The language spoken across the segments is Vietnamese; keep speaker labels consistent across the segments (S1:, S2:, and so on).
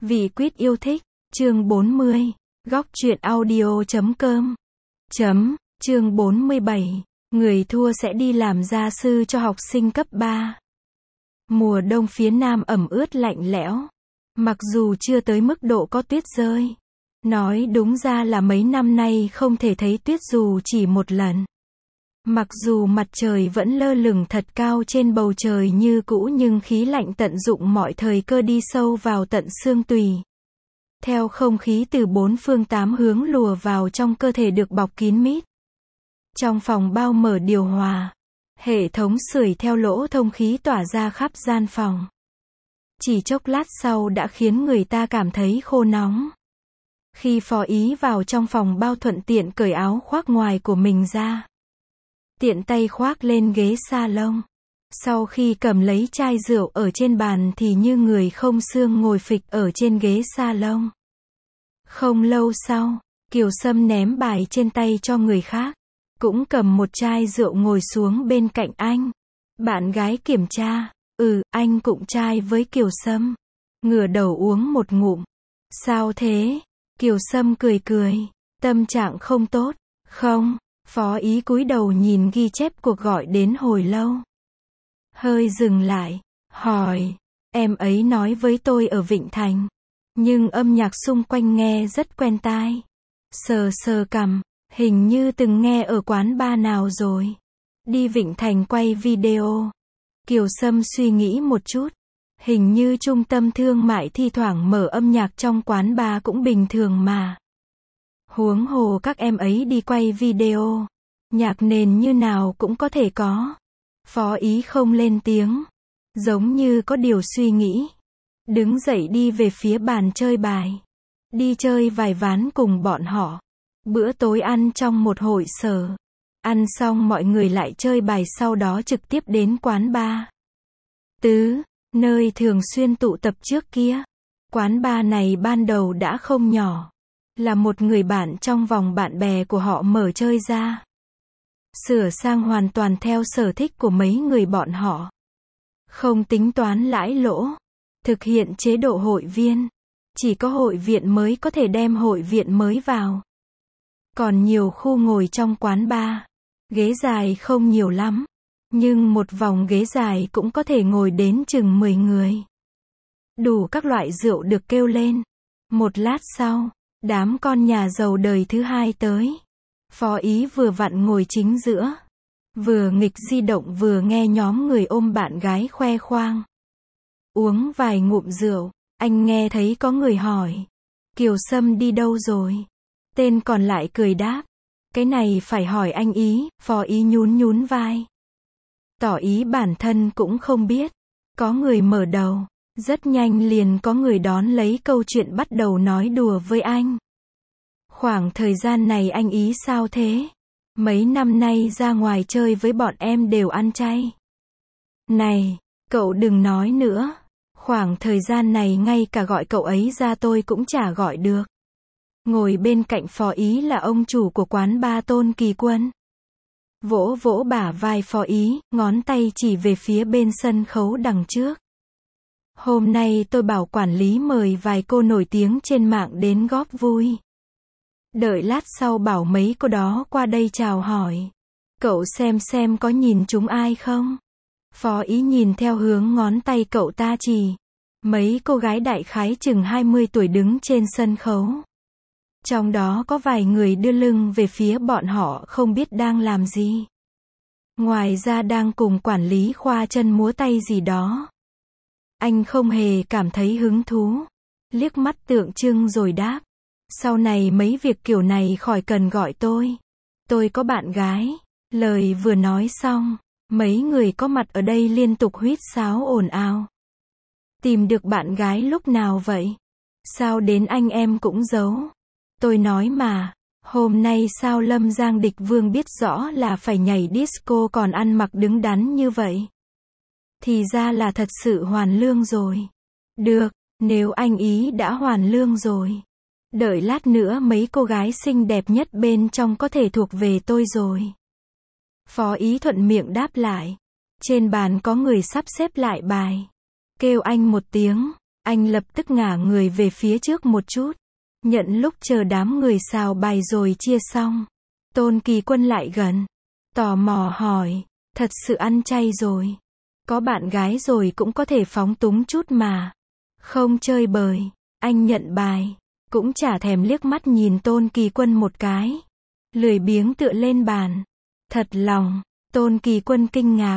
S1: Vì quýt yêu thích, chương 40, góc truyện audio.com. Chương 47, người thua sẽ đi làm gia sư cho học sinh cấp 3. Mùa đông phía Nam ẩm ướt lạnh lẽo. Mặc dù chưa tới mức độ có tuyết rơi. Nói đúng ra là mấy năm nay không thể thấy tuyết dù chỉ một lần. Mặc dù mặt trời vẫn lơ lửng thật cao trên bầu trời như cũ nhưng khí lạnh tận dụng mọi thời cơ đi sâu vào tận xương tủy. Theo không khí từ bốn phương tám hướng lùa vào trong cơ thể được bọc kín mít. Trong phòng bao mở điều hòa. Hệ thống sưởi theo lỗ thông khí tỏa ra khắp gian phòng. Chỉ chốc lát sau đã khiến người ta cảm thấy khô nóng. Khi Phó Ý vào trong phòng bao thuận tiện cởi áo khoác ngoài của mình ra. Tiện tay khoác lên ghế salon. Sau khi cầm lấy chai rượu ở trên bàn thì như người không xương ngồi phịch ở trên ghế salon. Không lâu sau, Kiều Sâm ném bài trên tay cho người khác. Cũng cầm một chai rượu ngồi xuống bên cạnh anh. Bạn gái kiểm tra. Anh cụng chai với Kiều Sâm. Ngửa đầu uống một ngụm. Sao thế? Kiều Sâm cười cười. Tâm trạng không tốt. Không. Phó Ý cúi đầu nhìn ghi chép cuộc gọi đến hồi lâu. Hơi dừng lại. Hỏi. Em ấy nói với tôi ở Vịnh Thành. Nhưng âm nhạc xung quanh nghe rất quen tai. Sờ sờ cằm. Hình như từng nghe ở quán bar nào rồi. Đi Vịnh Thành quay video. Kiều Sâm suy nghĩ một chút. Hình như trung tâm thương mại thi thoảng mở âm nhạc trong quán bar cũng bình thường mà. Huống hồ các em ấy đi quay video. Nhạc nền như nào cũng có thể có. Phó Ý không lên tiếng. Giống như có điều suy nghĩ. Đứng dậy đi về phía bàn chơi bài. Đi chơi vài ván cùng bọn họ. Bữa tối ăn trong một hội sở. Ăn xong mọi người lại chơi bài sau đó trực tiếp đến quán bar. Nơi thường xuyên tụ tập trước kia. Quán bar này ban đầu đã không nhỏ. Là một người bạn trong vòng bạn bè của họ mở chơi ra. Sửa sang hoàn toàn theo sở thích của mấy người bọn họ. Không tính toán lãi lỗ. Thực hiện chế độ hội viên. Chỉ có hội viện mới có thể đem hội viện mới vào. Còn nhiều khu ngồi trong quán bar. Ghế dài không nhiều lắm. Nhưng một vòng ghế dài cũng có thể ngồi đến chừng 10 người. Đủ các loại rượu được kêu lên. Một lát sau, đám con nhà giàu đời thứ hai tới. Phó Ý vừa vặn ngồi chính giữa. Vừa nghịch di động vừa nghe nhóm người ôm bạn gái khoe khoang. Uống vài ngụm rượu, anh nghe thấy có người hỏi. Kiều Sâm đi đâu rồi? Tên còn lại cười đáp. Cái này phải hỏi anh ý. Phó Ý nhún vai. Tỏ ý bản thân cũng không biết. Có người mở đầu. Rất nhanh liền có người đón lấy câu chuyện bắt đầu nói đùa với anh. Khoảng thời gian này anh ý sao thế? Mấy năm nay ra ngoài chơi với bọn em đều ăn chay. Này, cậu đừng nói nữa. Khoảng thời gian này ngay cả gọi cậu ấy ra tôi cũng chả gọi được. Ngồi bên cạnh Phó Ý là ông chủ của quán bar Tôn Kỳ Quân. Vỗ vỗ bả vai Phó Ý, ngón tay chỉ về phía bên sân khấu đằng trước. Hôm nay tôi bảo quản lý mời vài cô nổi tiếng trên mạng đến góp vui. Đợi lát sau bảo mấy cô đó qua đây chào hỏi. Cậu xem có nhìn chúng ai không? Phó Ý nhìn theo hướng ngón tay cậu ta chỉ. Mấy cô gái đại khái chừng 20 tuổi đứng trên sân khấu. Trong đó có vài người đưa lưng về phía bọn họ không biết đang làm gì. Ngoài ra đang cùng quản lý khoa chân múa tay gì đó. Anh không hề cảm thấy hứng thú. Liếc mắt tượng trưng rồi đáp. Sau này mấy việc kiểu này khỏi cần gọi tôi. Tôi có bạn gái. Lời vừa nói xong, mấy người có mặt ở đây liên tục huýt sáo ồn ào. Tìm được bạn gái lúc nào vậy? Sao đến anh em cũng giấu? Tôi nói mà, hôm nay sao Lâm Giang Địch Vương biết rõ là phải nhảy disco còn ăn mặc đứng đắn như vậy? Thì ra là thật sự hoàn lương rồi. Được, nếu anh ý đã hoàn lương rồi. Đợi lát nữa mấy cô gái xinh đẹp nhất bên trong có thể thuộc về tôi rồi. Phó Ý thuận miệng đáp lại. Trên bàn có người sắp xếp lại bài. Kêu anh một tiếng. Anh lập tức ngả người về phía trước một chút. Nhận lúc chờ đám người xào bài rồi chia xong. Tôn Kỳ Quân lại gần. Tò mò hỏi. Thật sự ăn chay rồi. Có bạn gái rồi cũng có thể phóng túng chút mà. Không chơi bời. Anh nhận bài. Cũng chả thèm liếc mắt nhìn Tôn Kỳ Quân một cái. Lười biếng tựa lên bàn. Thật lòng. Tôn Kỳ Quân kinh ngạc.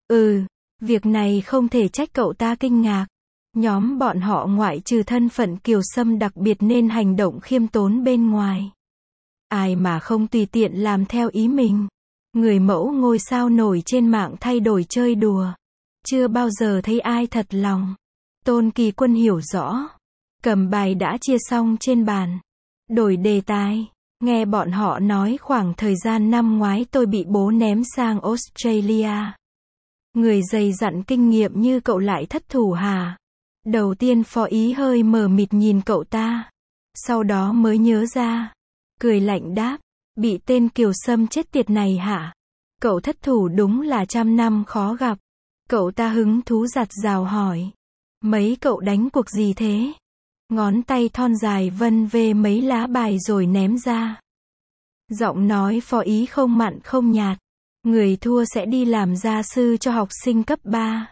S1: Việc này không thể trách cậu ta kinh ngạc. Nhóm bọn họ ngoại trừ thân phận kiều sâm đặc biệt nên hành động khiêm tốn bên ngoài. Ai mà không tùy tiện làm theo ý mình. Người mẫu ngôi sao nổi trên mạng thay đổi chơi đùa. Chưa bao giờ thấy ai thật lòng. Tôn Kỳ Quân hiểu rõ. Cầm bài đã chia xong trên bàn. Đổi đề tài. Nghe bọn họ nói khoảng thời gian năm ngoái tôi bị bố ném sang Australia. Người dày dặn kinh nghiệm như cậu lại thất thủ hả? Đầu tiên Phó Ý hơi mờ mịt nhìn cậu ta. Sau đó mới nhớ ra. Cười lạnh đáp. Bị tên kiều sâm chết tiệt này hả? Cậu thất thủ đúng là trăm năm khó gặp. Cậu ta hứng thú giặt rào hỏi. Mấy cậu đánh cuộc gì thế? Ngón tay thon dài vân vê mấy lá bài rồi ném ra. Giọng nói Phó Ý không mặn không nhạt. Người thua sẽ đi làm gia sư cho học sinh cấp 3.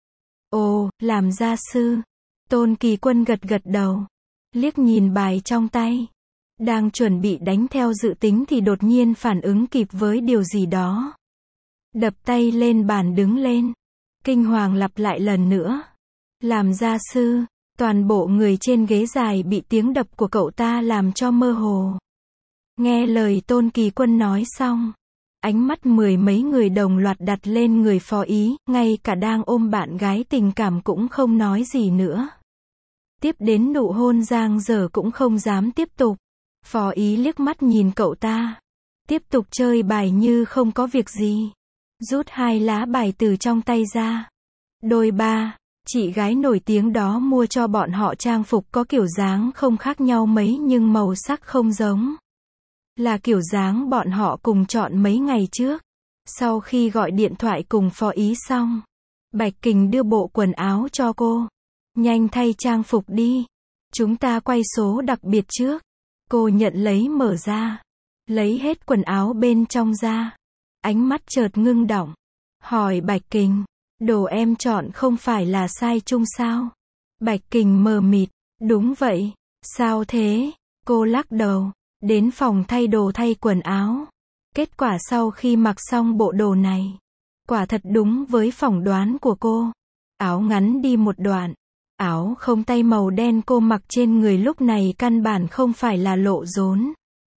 S1: Ồ, làm gia sư. Tôn Kỳ Quân gật gật đầu. Liếc nhìn bài trong tay. Đang chuẩn bị đánh theo dự tính thì đột nhiên phản ứng kịp với điều gì đó. Đập tay lên bàn đứng lên. Kinh hoàng lặp lại lần nữa. Làm gia sư. Toàn bộ người trên ghế dài bị tiếng đập của cậu ta làm cho mơ hồ. Nghe lời Tôn Kỳ Quân nói xong. Ánh mắt mười mấy người đồng loạt đặt lên người Phó Ý, ngay cả đang ôm bạn gái tình cảm cũng không nói gì nữa. Tiếp đến nụ hôn giang dở cũng không dám tiếp tục. Phó Ý liếc mắt nhìn cậu ta. Tiếp tục chơi bài như không có việc gì. Rút 2 lá bài từ trong tay ra. Đôi ba, chị gái nổi tiếng đó mua cho bọn họ trang phục có kiểu dáng không khác nhau mấy nhưng màu sắc không giống. Là kiểu dáng bọn họ cùng chọn mấy ngày trước. Sau khi gọi điện thoại cùng Phó Ý xong, Bạch Kình đưa bộ quần áo cho cô. Nhanh thay trang phục đi. Chúng ta quay số đặc biệt trước. Cô nhận lấy mở ra. Lấy hết quần áo bên trong ra. Ánh mắt chợt ngưng đọng. Hỏi Bạch Kình. Đồ em chọn không phải là size chung sao? Bạch Kình mờ mịt. Đúng vậy. Sao thế? Cô lắc đầu. Đến phòng thay đồ thay quần áo. Kết quả sau khi mặc xong bộ đồ này. Quả thật đúng với phỏng đoán của cô. Áo ngắn đi một đoạn. Áo không tay màu đen cô mặc trên người lúc này căn bản không phải là lộ rốn.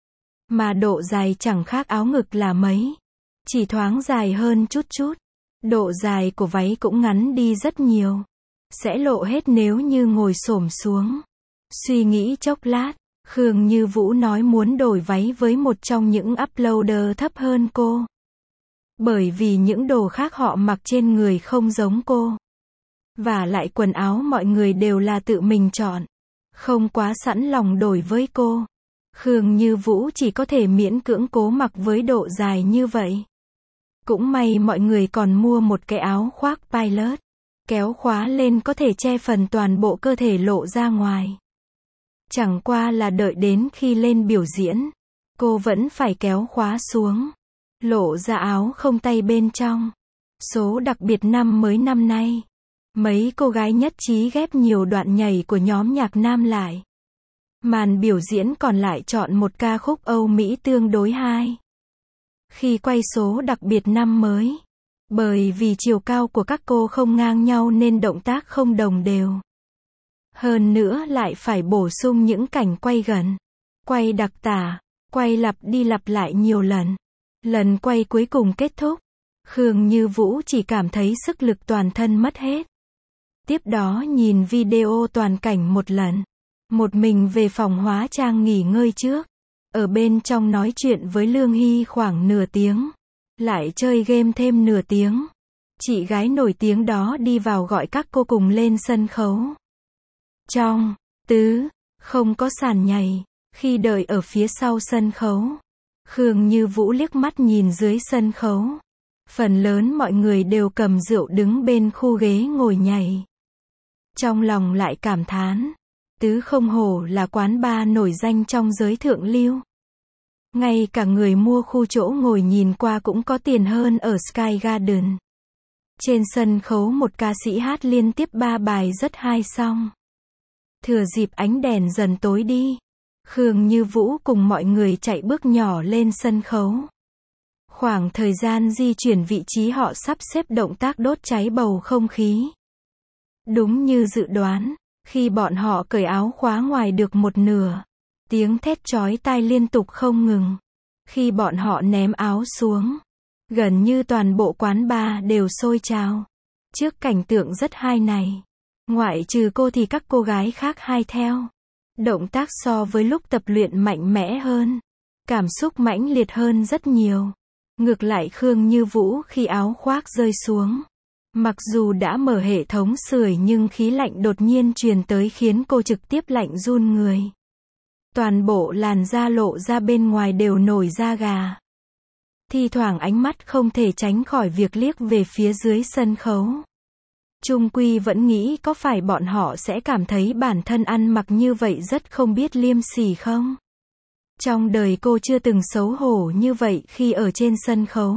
S1: Mà độ dài chẳng khác áo ngực là mấy. Chỉ thoáng dài hơn chút chút. Độ dài của váy cũng ngắn đi rất nhiều. Sẽ lộ hết nếu như ngồi xổm xuống. Suy nghĩ chốc lát, Khương Như Vũ nói muốn đổi váy với một trong những uploader thấp hơn cô. Bởi vì những đồ khác họ mặc trên người không giống cô. Và lại quần áo mọi người đều là tự mình chọn. Không quá sẵn lòng đổi với cô. Khương Như Vũ chỉ có thể miễn cưỡng cố mặc với độ dài như vậy. Cũng may mọi người còn mua một cái áo khoác pilot. Kéo khóa lên có thể che phần toàn bộ cơ thể lộ ra ngoài. Chẳng qua là đợi đến khi lên biểu diễn. Cô vẫn phải kéo khóa xuống. Lộ ra áo không tay bên trong. Số đặc biệt năm mới năm nay. Mấy cô gái nhất trí ghép nhiều đoạn nhảy của nhóm nhạc nam lại. Màn biểu diễn còn lại chọn một ca khúc Âu Mỹ tương đối hay. Khi quay số đặc biệt năm mới. Bởi vì chiều cao của các cô không ngang nhau nên động tác không đồng đều. Hơn nữa lại phải bổ sung những cảnh quay gần. Quay đặc tả. Quay lặp đi lặp lại nhiều lần. Lần quay cuối cùng kết thúc. Khương Như Vũ chỉ cảm thấy sức lực toàn thân mất hết. Tiếp đó nhìn video toàn cảnh một lần. Một mình về phòng hóa trang nghỉ ngơi trước. Ở bên trong nói chuyện với Lương Hy khoảng nửa tiếng. Lại chơi game thêm nửa tiếng. Chị gái nổi tiếng đó đi vào gọi các cô cùng lên sân khấu. Trong không có sàn nhảy. Khi đợi ở phía sau sân khấu, Khương Như Vũ liếc mắt nhìn dưới sân khấu. Phần lớn mọi người đều cầm rượu đứng bên khu ghế ngồi nhảy. Trong lòng lại cảm thán, Tứ không hổ là quán bar nổi danh trong giới thượng lưu. Ngay cả người mua khu chỗ ngồi nhìn qua cũng có tiền hơn ở Sky Garden. Trên sân khấu một ca sĩ hát liên tiếp 3 bài rất hay xong. Thừa dịp ánh đèn dần tối đi, Khương Như Vũ cùng mọi người chạy bước nhỏ lên sân khấu. Khoảng thời gian di chuyển vị trí họ sắp xếp động tác đốt cháy bầu không khí. Đúng như dự đoán, khi bọn họ cởi áo khóa ngoài được một nửa, tiếng thét chói tai liên tục không ngừng. Khi bọn họ ném áo xuống, gần như toàn bộ quán bar đều sôi trào. Trước cảnh tượng rất hay này, ngoại trừ cô thì các cô gái khác hay theo. Động tác so với lúc tập luyện mạnh mẽ hơn, cảm xúc mãnh liệt hơn rất nhiều. Ngược lại Khương Như Vũ khi áo khoác rơi xuống, mặc dù đã mở hệ thống sưởi nhưng khí lạnh đột nhiên truyền tới khiến cô trực tiếp lạnh run người. Toàn bộ làn da lộ ra bên ngoài đều nổi da gà. Thi thoảng ánh mắt không thể tránh khỏi việc liếc về phía dưới sân khấu. Chung quy vẫn nghĩ có phải bọn họ sẽ cảm thấy bản thân ăn mặc như vậy rất không biết liêm sỉ không? Trong đời cô chưa từng xấu hổ như vậy khi ở trên sân khấu.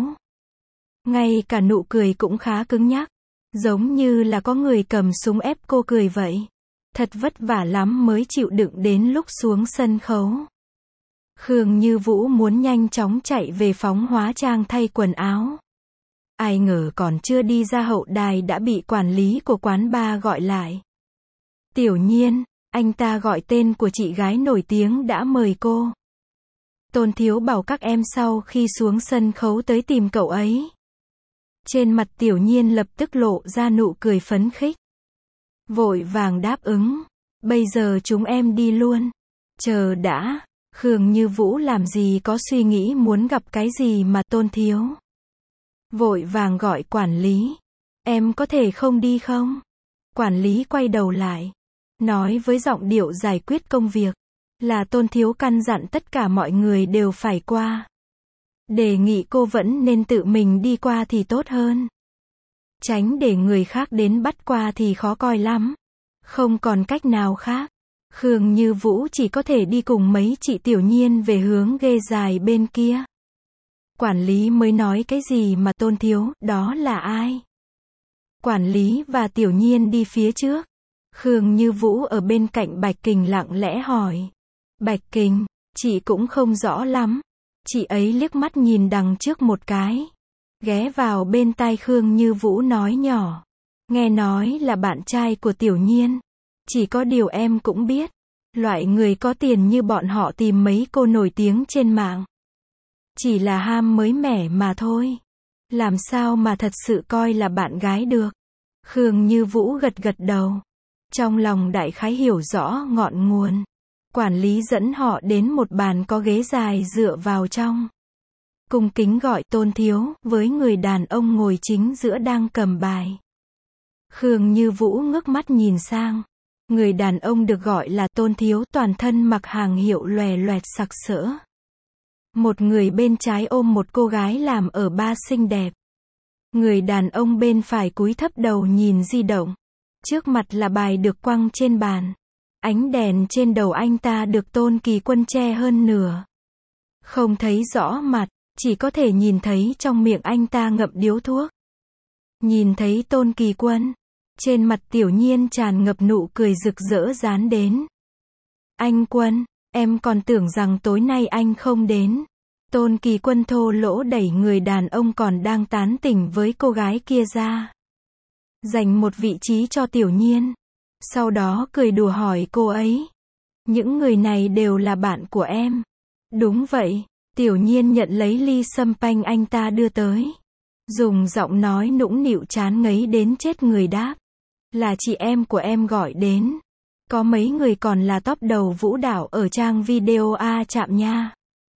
S1: Ngay cả nụ cười cũng khá cứng nhắc, giống như là có người cầm súng ép cô cười vậy. Thật vất vả lắm mới chịu đựng đến lúc xuống sân khấu. Khương Như Vũ muốn nhanh chóng chạy về phòng hóa trang thay quần áo. Ai ngờ còn chưa đi ra hậu đài đã bị quản lý của quán bar gọi lại. Tiểu Nhiên, anh ta gọi tên của chị gái nổi tiếng đã mời cô. Tôn Thiếu bảo các em sau khi xuống sân khấu tới tìm cậu ấy. Trên mặt Tiểu Nhiên lập tức lộ ra nụ cười phấn khích. Vội vàng đáp ứng. Bây giờ chúng em đi luôn. Chờ đã. Khương Như Vũ làm gì có suy nghĩ muốn gặp cái gì mà Tôn Thiếu. Vội vàng gọi quản lý. Em có thể không đi không? Quản lý quay đầu lại. Nói với giọng điệu giải quyết công việc. Là Tôn Thiếu căn dặn tất cả mọi người đều phải qua. Đề nghị cô vẫn nên tự mình đi qua thì tốt hơn. Tránh để người khác đến bắt qua thì khó coi lắm. Không còn cách nào khác. Khương Như Vũ chỉ có thể đi cùng mấy chị Tiểu Nhiên về hướng ghê dài bên kia. Quản lý mới nói cái gì mà Tôn Thiếu, đó là ai? Quản lý và Tiểu Nhiên đi phía trước. Khương Như Vũ ở bên cạnh Bạch Kình lặng lẽ hỏi. Bạch Kình, chị cũng không rõ lắm. Chị ấy liếc mắt nhìn đằng trước một cái. Ghé vào bên tai Khương Như Vũ nói nhỏ. Nghe nói là bạn trai của Tiểu Nhiên. Chỉ có điều em cũng biết. Loại người có tiền như bọn họ tìm mấy cô nổi tiếng trên mạng. Chỉ là ham mới mẻ mà thôi. Làm sao mà thật sự coi là bạn gái được. Khương Như Vũ gật gật đầu. Trong lòng đại khái hiểu rõ ngọn nguồn. Quản lý dẫn họ đến một bàn có ghế dài dựa vào trong. Cung kính gọi Tôn Thiếu, với người đàn ông ngồi chính giữa đang cầm bài. Khương Như Vũ ngước mắt nhìn sang. Người đàn ông được gọi là Tôn Thiếu toàn thân mặc hàng hiệu lòe loẹt sặc sỡ. Một người bên trái ôm một cô gái làm ở bar xinh đẹp. Người đàn ông bên phải cúi thấp đầu nhìn di động. Trước mặt là bài được quăng trên bàn. Ánh đèn trên đầu anh ta được Tôn Kỳ Quân che hơn nửa. Không thấy rõ mặt, chỉ có thể nhìn thấy trong miệng anh ta ngậm điếu thuốc. Nhìn thấy Tôn Kỳ Quân, trên mặt Tiểu Nhiên tràn ngập nụ cười rực rỡ dán đến. Anh Quân, em còn tưởng rằng tối nay anh không đến. Tôn Kỳ Quân thô lỗ đẩy người đàn ông còn đang tán tỉnh với cô gái kia ra. Dành một vị trí cho Tiểu Nhiên. Sau đó cười đùa hỏi cô ấy. Những người này đều là bạn của em. Đúng vậy. Tiểu Nhiên nhận lấy ly sâm panh anh ta đưa tới. Dùng giọng nói nũng nịu chán ngấy đến chết người đáp. Là chị em của em gọi đến. Có mấy người còn là top đầu vũ đạo ở trang video A Chạm nha.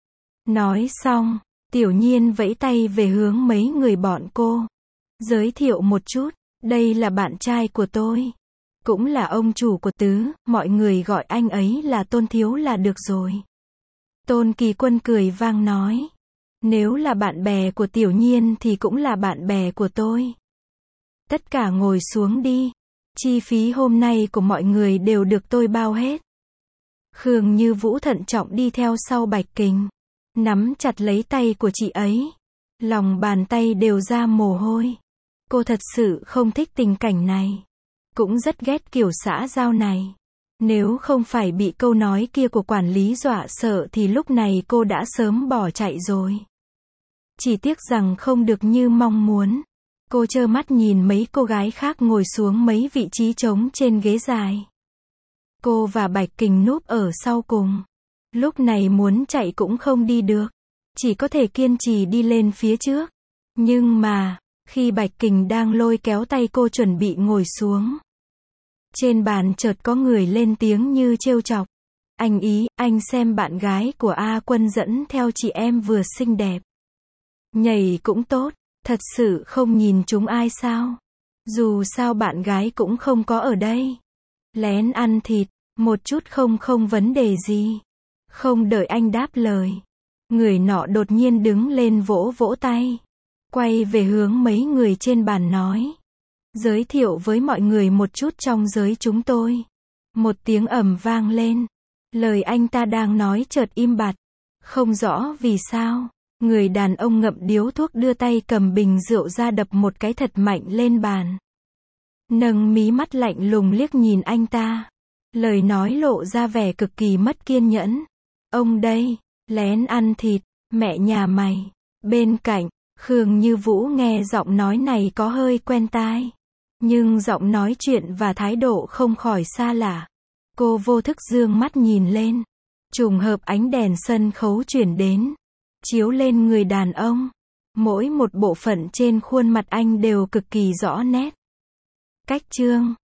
S1: Nói xong, Tiểu Nhiên vẫy tay về hướng mấy người bọn cô. Giới thiệu một chút, đây là bạn trai của tôi. Cũng là ông chủ của Tứ, mọi người gọi anh ấy là Tôn Thiếu là được rồi. Tôn Kỳ Quân cười vang nói. Nếu là bạn bè của Tiểu Nhiên thì cũng là bạn bè của tôi. Tất cả ngồi xuống đi. Chi phí hôm nay của mọi người đều được tôi bao hết. Khương Như Vũ thận trọng đi theo sau Bạch Kình, nắm chặt lấy tay của chị ấy. Lòng bàn tay đều ra mồ hôi. Cô thật sự không thích tình cảnh này. Cũng rất ghét kiểu xã giao này. Nếu không phải bị câu nói kia của quản lý dọa sợ thì lúc này cô đã sớm bỏ chạy rồi. Chỉ tiếc rằng không được như mong muốn. Cô trơ mắt nhìn mấy cô gái khác ngồi xuống mấy vị trí trống trên ghế dài. Cô và Bạch Kình núp ở sau cùng. Lúc này muốn chạy cũng không đi được. Chỉ có thể kiên trì đi lên phía trước. Nhưng mà, khi Bạch Kình đang lôi kéo tay cô chuẩn bị ngồi xuống, trên bàn chợt có người lên tiếng như trêu chọc. Anh Ý, anh xem bạn gái của A Quân dẫn theo chị em vừa xinh đẹp. Nhảy cũng tốt, thật sự không nhìn chúng ai sao? Dù sao bạn gái cũng không có ở đây. Lén ăn thịt, một chút không vấn đề gì. Không đợi anh đáp lời. Người nọ đột nhiên đứng lên vỗ vỗ tay. Quay về hướng mấy người trên bàn nói. Giới thiệu với mọi người một chút trong giới chúng tôi. Một tiếng ầm vang lên. Lời anh ta đang nói chợt im bặt. Không rõ vì sao. Người đàn ông ngậm điếu thuốc đưa tay cầm bình rượu ra đập một cái thật mạnh lên bàn. Nâng mí mắt lạnh lùng liếc nhìn anh ta. Lời nói lộ ra vẻ cực kỳ mất kiên nhẫn. Ông đây, lén ăn thịt, mẹ nhà mày. Bên cạnh, Khương Như Vũ nghe giọng nói này có hơi quen tai. Nhưng giọng nói chuyện và thái độ không khỏi xa lạ. Cô vô thức dương mắt nhìn lên. Trùng hợp ánh đèn sân khấu chuyển đến. Chiếu lên người đàn ông. Mỗi một bộ phận trên khuôn mặt anh đều cực kỳ rõ nét. Cách chương